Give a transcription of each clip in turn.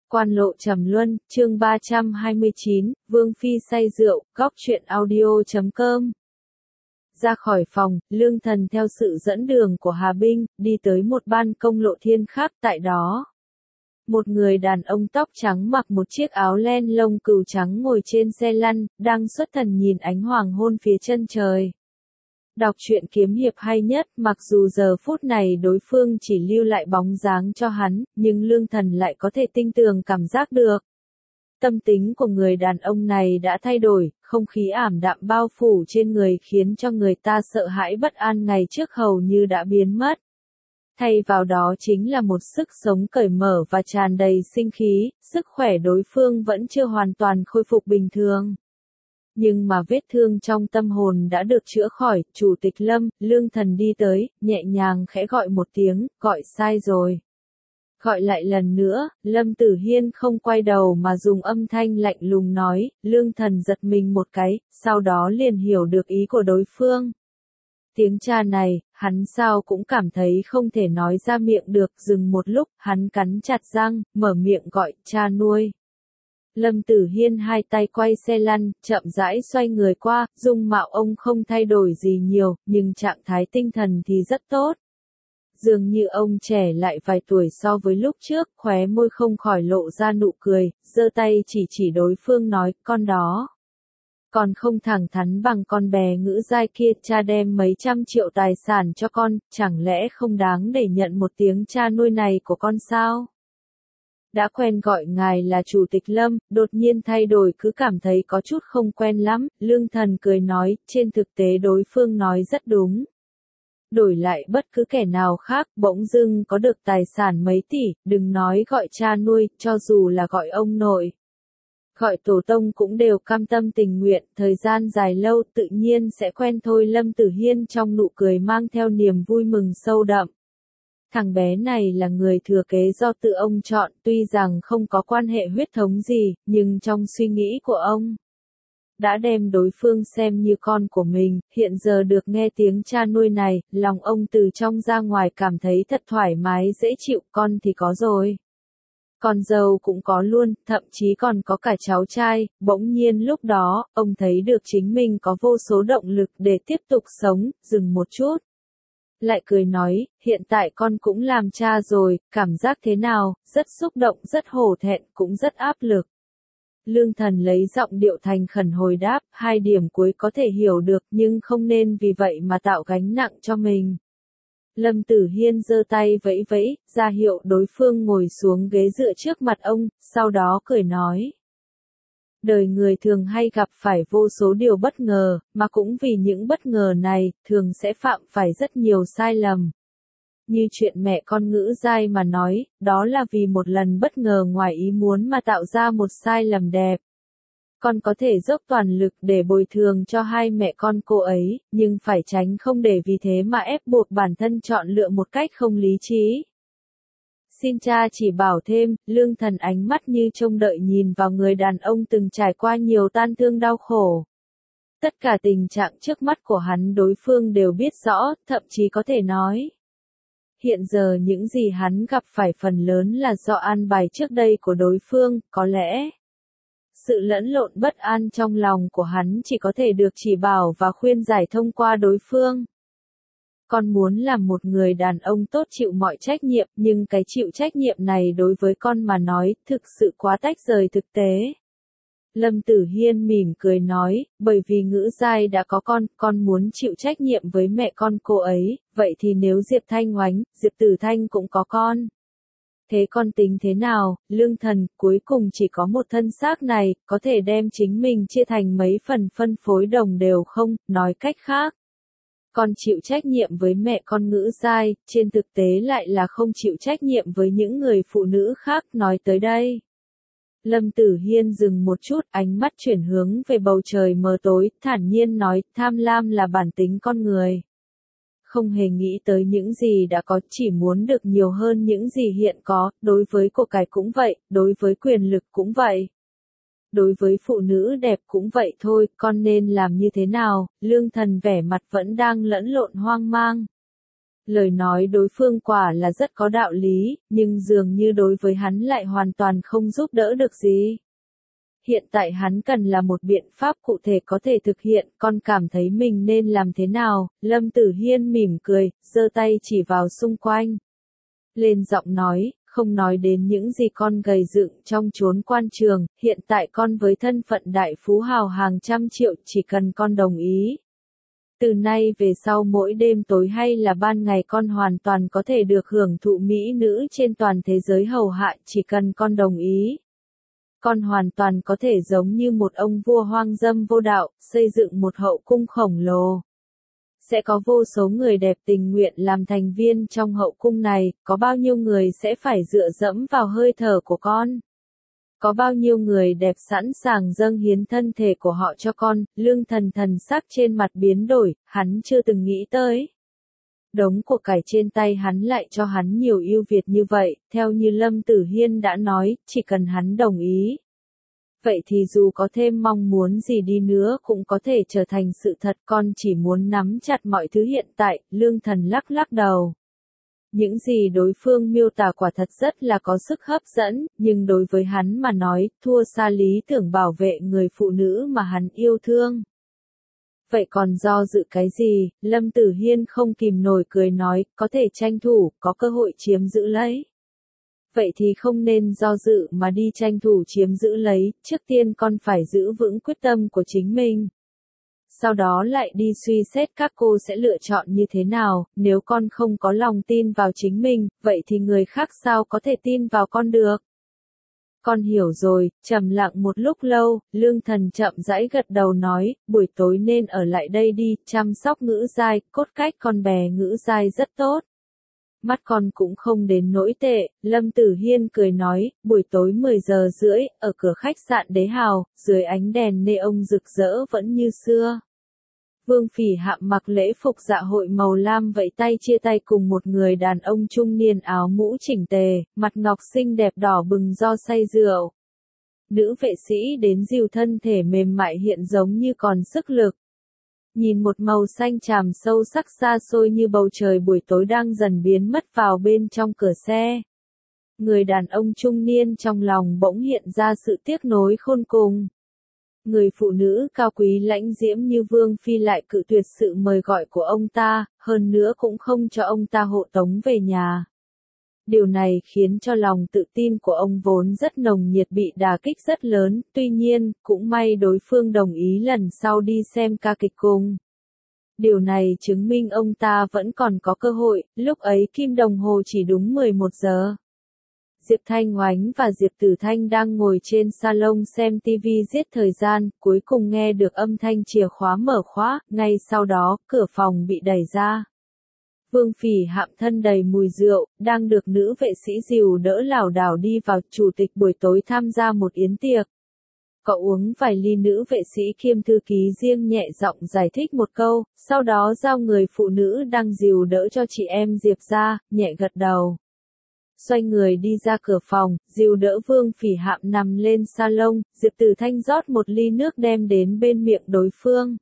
Quan lộ trầm luân, chương 329, Vương Phi say rượu, góc truyện audio.com. Ra khỏi phòng, Lương Thần theo sự dẫn đường của Hà Binh, đi tới một ban công lộ thiên khác tại đó. Một người đàn ông tóc trắng mặc một chiếc áo len lông cừu trắng ngồi trên xe lăn, đang xuất thần nhìn ánh hoàng hôn phía chân trời. Đọc truyện kiếm hiệp hay nhất, mặc dù giờ phút này đối phương chỉ lưu lại bóng dáng cho hắn, nhưng Lương Thần lại có thể tinh tường cảm giác được. Tâm tính của người đàn ông này đã thay đổi, không khí ảm đạm bao phủ trên người khiến cho người ta sợ hãi bất an ngày trước hầu như đã biến mất. Thay vào đó chính là một sức sống cởi mở và tràn đầy sinh khí, sức khỏe đối phương vẫn chưa hoàn toàn khôi phục bình thường. Nhưng mà vết thương trong tâm hồn đã được chữa khỏi, Chủ tịch Lâm, Lương Thần đi tới, nhẹ nhàng khẽ gọi một tiếng, gọi sai rồi. Gọi lại lần nữa, Lâm Tử Hiên không quay đầu mà dùng âm thanh lạnh lùng nói, Lương Thần giật mình một cái, sau đó liền hiểu được ý của đối phương. Tiếng cha này, hắn sao cũng cảm thấy không thể nói ra miệng được, dừng một lúc, hắn cắn chặt răng, mở miệng gọi, cha nuôi. Lâm Tử Hiên hai tay quay xe lăn, chậm rãi xoay người qua, dung mạo ông không thay đổi gì nhiều, nhưng trạng thái tinh thần thì rất tốt. Dường như ông trẻ lại vài tuổi so với lúc trước, khóe môi không khỏi lộ ra nụ cười, giơ tay chỉ đối phương nói, con đó. Còn không thẳng thắn bằng con bé ngữ dai kia, cha đem mấy trăm triệu tài sản cho con, chẳng lẽ không đáng để nhận một tiếng cha nuôi này của con sao? Đã quen gọi ngài là Chủ tịch Lâm, đột nhiên thay đổi cứ cảm thấy có chút không quen lắm, Lương Thần cười nói, trên thực tế đối phương nói rất đúng. Đổi lại bất cứ kẻ nào khác, bỗng dưng có được tài sản mấy tỷ, đừng nói gọi cha nuôi, cho dù là gọi ông nội. Gọi tổ tông cũng đều cam tâm tình nguyện, thời gian dài lâu tự nhiên sẽ quen thôi. Lâm Tử Hiên trong nụ cười mang theo niềm vui mừng sâu đậm. Thằng bé này là người thừa kế do tự ông chọn, tuy rằng không có quan hệ huyết thống gì, nhưng trong suy nghĩ của ông, đã đem đối phương xem như con của mình, hiện giờ được nghe tiếng cha nuôi này, lòng ông từ trong ra ngoài cảm thấy thật thoải mái dễ chịu, con thì có rồi. Con dâu cũng có luôn, thậm chí còn có cả cháu trai, bỗng nhiên lúc đó, ông thấy được chính mình có vô số động lực để tiếp tục sống, dừng một chút. Lại cười nói, hiện tại con cũng làm cha rồi, cảm giác thế nào, rất xúc động, rất hổ thẹn, cũng rất áp lực. Lương Thần lấy giọng điệu thành khẩn hồi đáp, hai điểm cuối có thể hiểu được nhưng không nên vì vậy mà tạo gánh nặng cho mình. Lâm Tử Hiên giơ tay vẫy vẫy, ra hiệu đối phương ngồi xuống ghế dựa trước mặt ông, sau đó cười nói. Đời người thường hay gặp phải vô số điều bất ngờ, mà cũng vì những bất ngờ này, thường sẽ phạm phải rất nhiều sai lầm. Như chuyện mẹ con Ngữ Dai mà nói, đó là vì một lần bất ngờ ngoài ý muốn mà tạo ra một sai lầm đẹp. Con có thể dốc toàn lực để bồi thường cho hai mẹ con cô ấy, nhưng phải tránh không để vì thế mà ép buộc bản thân chọn lựa một cách không lý trí. Xin cha chỉ bảo thêm, Lương Thần ánh mắt như trông đợi nhìn vào người đàn ông từng trải qua nhiều tan thương đau khổ. Tất cả tình trạng trước mắt của hắn đối phương đều biết rõ, thậm chí có thể nói. Hiện giờ những gì hắn gặp phải phần lớn là do an bài trước đây của đối phương, có lẽ. Sự lẫn lộn bất an trong lòng của hắn chỉ có thể được chỉ bảo và khuyên giải thông qua đối phương. Con muốn làm một người đàn ông tốt chịu mọi trách nhiệm, nhưng cái chịu trách nhiệm này đối với con mà nói, thực sự quá tách rời thực tế. Lâm Tử Hiên mỉm cười nói, bởi vì Ngữ Dai đã có con muốn chịu trách nhiệm với mẹ con cô ấy, vậy thì nếu Diệp Thanh Oánh, Diệp Tử Thanh cũng có con. Thế con tính thế nào, Lương Thần, cuối cùng chỉ có một thân xác này, có thể đem chính mình chia thành mấy phần phân phối đồng đều không, nói cách khác. Con chịu trách nhiệm với mẹ con Ngữ Dai, trên thực tế lại là không chịu trách nhiệm với những người phụ nữ khác, nói tới đây. Lâm Tử Hiên dừng một chút, ánh mắt chuyển hướng về bầu trời mờ tối, thản nhiên nói, tham lam là bản tính con người. Không hề nghĩ tới những gì đã có, chỉ muốn được nhiều hơn những gì hiện có, đối với của cải cũng vậy, đối với quyền lực cũng vậy. Đối với phụ nữ đẹp cũng vậy thôi, con nên làm như thế nào, Lương Thần vẻ mặt vẫn đang lẫn lộn hoang mang. Lời nói đối phương quả là rất có đạo lý, nhưng dường như đối với hắn lại hoàn toàn không giúp đỡ được gì. Hiện tại hắn cần là một biện pháp cụ thể có thể thực hiện, con cảm thấy mình nên làm thế nào? Lâm Tử Hiên mỉm cười, giơ tay chỉ vào xung quanh. Lên giọng nói, không nói đến những gì con gầy dựng trong chốn quan trường, hiện tại con với thân phận đại phú hào hàng trăm triệu, chỉ cần con đồng ý. Từ nay về sau mỗi đêm tối hay là ban ngày con hoàn toàn có thể được hưởng thụ mỹ nữ trên toàn thế giới hầu hạ, chỉ cần con đồng ý. Con hoàn toàn có thể giống như một ông vua hoang dâm vô đạo, xây dựng một hậu cung khổng lồ. Sẽ có vô số người đẹp tình nguyện làm thành viên trong hậu cung này, có bao nhiêu người sẽ phải dựa dẫm vào hơi thở của con? Có bao nhiêu người đẹp sẵn sàng dâng hiến thân thể của họ cho con? Lương Thần thần sắc trên mặt biến đổi, hắn chưa từng nghĩ tới. Đống của cải trên tay hắn lại cho hắn nhiều ưu việt như vậy, theo như Lâm Tử Hiên đã nói, chỉ cần hắn đồng ý. Vậy thì dù có thêm mong muốn gì đi nữa cũng có thể trở thành sự thật, con chỉ muốn nắm chặt mọi thứ hiện tại. Lương Thần lắc lắc đầu. Những gì đối phương miêu tả quả thật rất là có sức hấp dẫn, nhưng đối với hắn mà nói, thua xa lý tưởng bảo vệ người phụ nữ mà hắn yêu thương. Vậy còn do dự cái gì? Lâm Tử Hiên không kìm nổi cười nói, có thể tranh thủ, có cơ hội chiếm giữ lấy. Vậy thì không nên do dự mà đi tranh thủ chiếm giữ lấy, trước tiên con phải giữ vững quyết tâm của chính mình. Sau đó lại đi suy xét các cô sẽ lựa chọn như thế nào, nếu con không có lòng tin vào chính mình, vậy thì người khác sao có thể tin vào con được? Con hiểu rồi. Trầm lặng một lúc lâu, Lương Thần chậm rãi gật đầu nói, buổi tối nên ở lại đây đi, chăm sóc Ngữ Giai, cốt cách con bé Ngữ Giai rất tốt. Mắt con cũng không đến nỗi tệ. Lâm Tử Hiên cười nói, buổi tối 10 giờ rưỡi, ở cửa khách sạn Đế Hào, dưới ánh đèn neon rực rỡ vẫn như xưa. Vương Phỉ Hạm mặc lễ phục dạ hội màu lam vẫy tay chia tay cùng một người đàn ông trung niên áo mũ chỉnh tề, mặt ngọc xinh đẹp đỏ bừng do say rượu. Nữ vệ sĩ đến dìu thân thể mềm mại hiện giống như còn sức lực. Nhìn một màu xanh tràm sâu sắc xa xôi như bầu trời buổi tối đang dần biến mất vào bên trong cửa xe. Người đàn ông trung niên trong lòng bỗng hiện ra sự tiếc nối khôn cùng. Người phụ nữ cao quý lãnh diễm như Vương Phi lại cự tuyệt sự mời gọi của ông ta, hơn nữa cũng không cho ông ta hộ tống về nhà. Điều này khiến cho lòng tự tin của ông vốn rất nồng nhiệt bị đả kích rất lớn, tuy nhiên, cũng may đối phương đồng ý lần sau đi xem ca kịch cùng. Điều này chứng minh ông ta vẫn còn có cơ hội, lúc ấy kim đồng hồ chỉ đúng 11 giờ. Diệp Thanh Oánh và Diệp Tử Thanh đang ngồi trên salon xem TV giết thời gian, cuối cùng nghe được âm thanh chìa khóa mở khóa, ngay sau đó, cửa phòng bị đẩy ra. Vương Phỉ Hạm thân đầy mùi rượu, đang được nữ vệ sĩ dìu đỡ lảo đảo đi vào. Chủ tịch buổi tối tham gia một yến tiệc. Có uống vài ly, nữ vệ sĩ kiêm thư ký riêng nhẹ giọng giải thích một câu, sau đó giao người phụ nữ đang dìu đỡ cho chị em Diệp ra, nhẹ gật đầu. Xoay người đi ra cửa phòng, dìu đỡ Vương Phỉ Hạm nằm lên salon, Diệp Tử Thanh rót một ly nước đem đến bên miệng đối phương.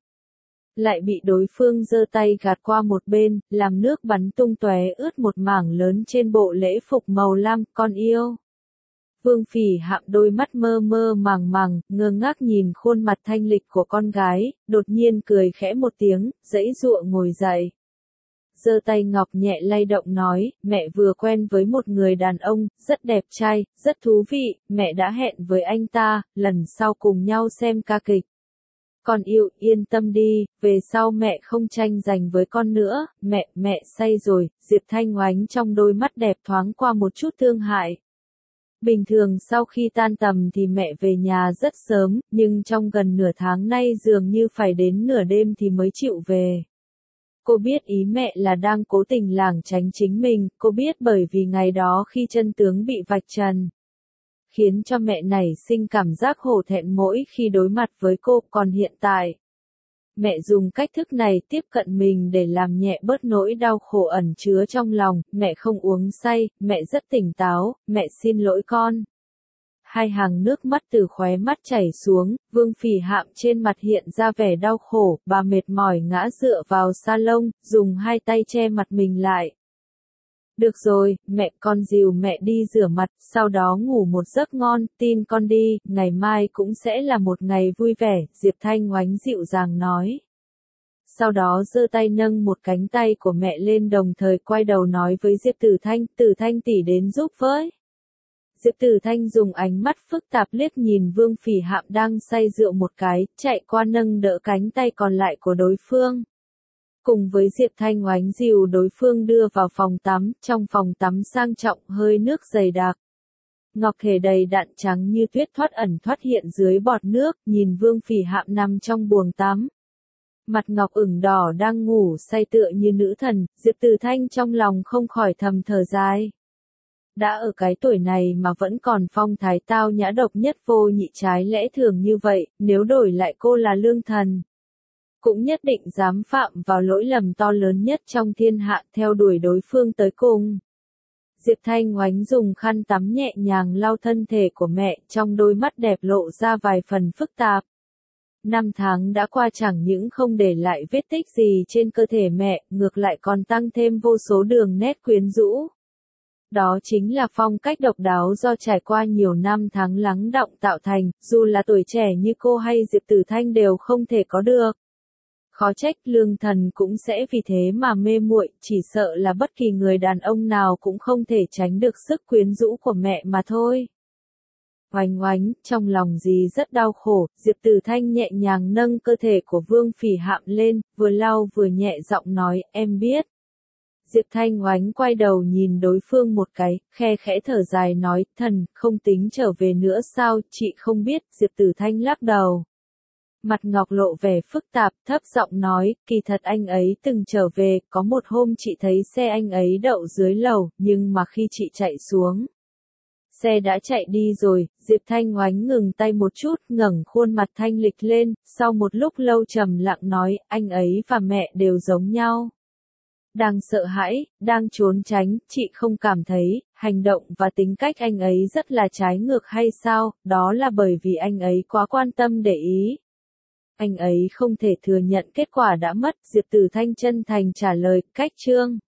Lại bị đối phương giơ tay gạt qua một bên, làm nước bắn tung tóe ướt một mảng lớn trên bộ lễ phục màu lam. Con yêu. Vương Phỉ Hạm đôi mắt mơ mơ màng màng, ngơ ngác nhìn khuôn mặt thanh lịch của con gái, đột nhiên cười khẽ một tiếng, giãy giụa ngồi dậy. Giơ tay ngọc nhẹ lay động nói, mẹ vừa quen với một người đàn ông, rất đẹp trai, rất thú vị, mẹ đã hẹn với anh ta, lần sau cùng nhau xem ca kịch. Con yêu, yên tâm đi, về sau mẹ không tranh giành với con nữa, mẹ say rồi. Diệp Thanh Oánh trong đôi mắt đẹp thoáng qua một chút thương hại. Bình thường sau khi tan tầm thì mẹ về nhà rất sớm, nhưng trong gần nửa tháng nay dường như phải đến nửa đêm thì mới chịu về. Cô biết ý mẹ là đang cố tình lảng tránh chính mình, cô biết bởi vì ngày đó khi chân tướng bị vạch trần. Khiến cho mẹ nảy sinh cảm giác hổ thẹn mỗi khi đối mặt với cô, còn hiện tại. Mẹ dùng cách thức này tiếp cận mình để làm nhẹ bớt nỗi đau khổ ẩn chứa trong lòng, mẹ không uống say, mẹ rất tỉnh táo, mẹ xin lỗi con. Hai hàng nước mắt từ khóe mắt chảy xuống, Vương Phỉ Hạm trên mặt hiện ra vẻ đau khổ, bà mệt mỏi ngã dựa vào salon, dùng hai tay che mặt mình lại. Được rồi, mẹ, con dìu mẹ đi rửa mặt, sau đó ngủ một giấc ngon, tin con đi, ngày mai cũng sẽ là một ngày vui vẻ, Diệp Thanh Oánh dịu dàng nói. Sau đó giơ tay nâng một cánh tay của mẹ lên đồng thời quay đầu nói với Diệp Tử Thanh tỷ đến giúp với. Diệp Tử Thanh dùng ánh mắt phức tạp liếc nhìn Vương Phỉ Hạm đang say rượu một cái, chạy qua nâng đỡ cánh tay còn lại của đối phương. Cùng với Diệp Thanh Oánh dìu đối phương đưa vào phòng tắm, trong phòng tắm sang trọng hơi nước dày đặc. Ngọc thể đầy đặn trắng như tuyết thoát ẩn thoát hiện dưới bọt nước, nhìn Vương Phỉ Hạm nằm trong buồng tắm. Mặt Ngọc ửng đỏ đang ngủ say tựa như nữ thần, Diệp Tử Thanh trong lòng không khỏi thầm thở dài. Đã ở cái tuổi này mà vẫn còn phong thái tao nhã độc nhất vô nhị trái lẽ thường như vậy, nếu đổi lại cô là Lương Thần, cũng nhất định dám phạm vào lỗi lầm to lớn nhất trong thiên hạ theo đuổi đối phương tới cùng. Diệp Thanh Oánh dùng khăn tắm nhẹ nhàng lau thân thể của mẹ, trong đôi mắt đẹp lộ ra vài phần phức tạp. 5 tháng đã qua chẳng những không để lại vết tích gì trên cơ thể mẹ, ngược lại còn tăng thêm vô số đường nét quyến rũ. Đó chính là phong cách độc đáo do trải qua nhiều năm tháng lắng đọng tạo thành, dù là tuổi trẻ như cô hay Diệp Tử Thanh đều không thể có được. Khó trách Lương Thần cũng sẽ vì thế mà mê muội, chỉ sợ là bất kỳ người đàn ông nào cũng không thể tránh được sức quyến rũ của mẹ mà thôi. Oánh oánh, trong lòng dì rất đau khổ, Diệp Tử Thanh nhẹ nhàng nâng cơ thể của Vương Phỉ Hạm lên, vừa lau vừa nhẹ giọng nói, em biết. Diệp Thanh Oánh quay đầu nhìn đối phương một cái, khe khẽ thở dài nói, thần, không tính trở về nữa sao, chị không biết, Diệp Tử Thanh lắc đầu. Mặt Ngọc lộ vẻ phức tạp, thấp giọng nói, kỳ thật anh ấy từng trở về, có một hôm chị thấy xe anh ấy đậu dưới lầu, nhưng mà khi chị chạy xuống, xe đã chạy đi rồi. Diệp Thanh Oánh ngừng tay một chút, ngẩng khuôn mặt thanh lịch lên, sau một lúc lâu trầm lặng nói, anh ấy và mẹ đều giống nhau. Đang sợ hãi, đang trốn tránh, chị không cảm thấy, hành động và tính cách anh ấy rất là trái ngược hay sao, đó là bởi vì anh ấy quá quan tâm để ý. Anh ấy không thể thừa nhận kết quả đã mất, Diệp Tử Thanh chân thành trả lời, cách chương.